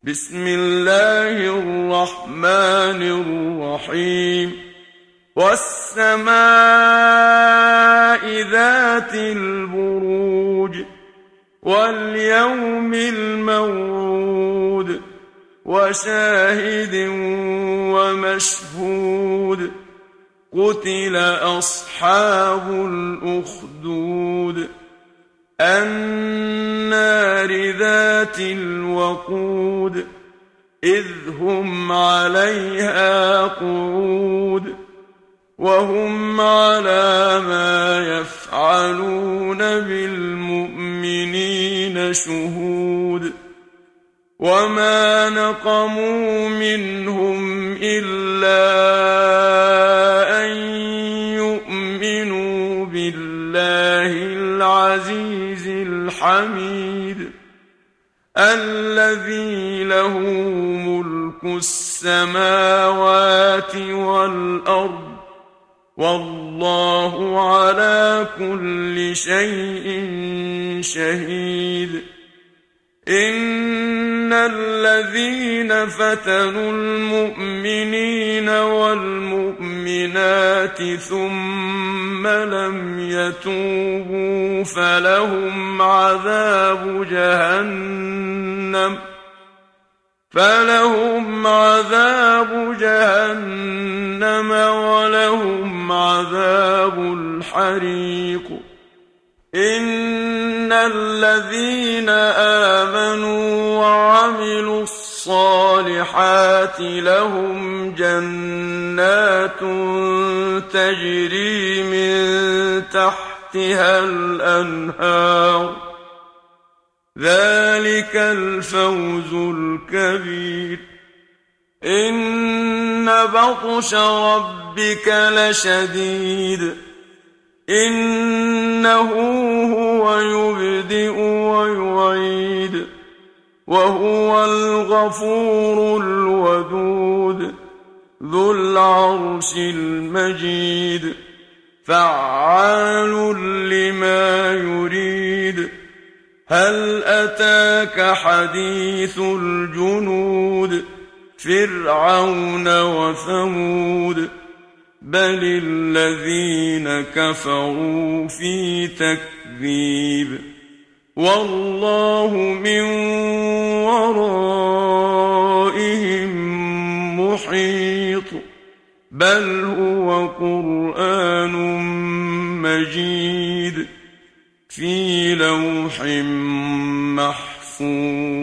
بسم الله الرحمن الرحيم والسماء ذات البروج واليوم الموعود وشاهد ومشهود قتل أصحاب الأخدود النار ذات الوقود إذ هم عليها قعود وهم على ما يفعلون بالمؤمنين شهود وما نقموا منهم إلا أن يؤمنوا بالله العزيز الحميد الذي له ملك السماوات والأرض والله على كل شيء شهيد إن الذين فتنوا المؤمنين والمؤمنات ثم لم يتوبوا فلهم عذاب جهنم ولهم عذاب الحريق إن الذين آمنوا وعملوا الصالحات لهم جنات تجري من تحتها الأنهار ذلك الفوز الكبير إن بطش ربك لشديد إنه هو يبدئ ويعيد وهو الغفور الودود ذو العرش المجيد فعال لما يريد هل أتاك حديث الجنود فرعون وثمود بل الذين كفروا في تكذيب والله من ورائهم محيط بل هو قرآن مجيد في لوح محفوظ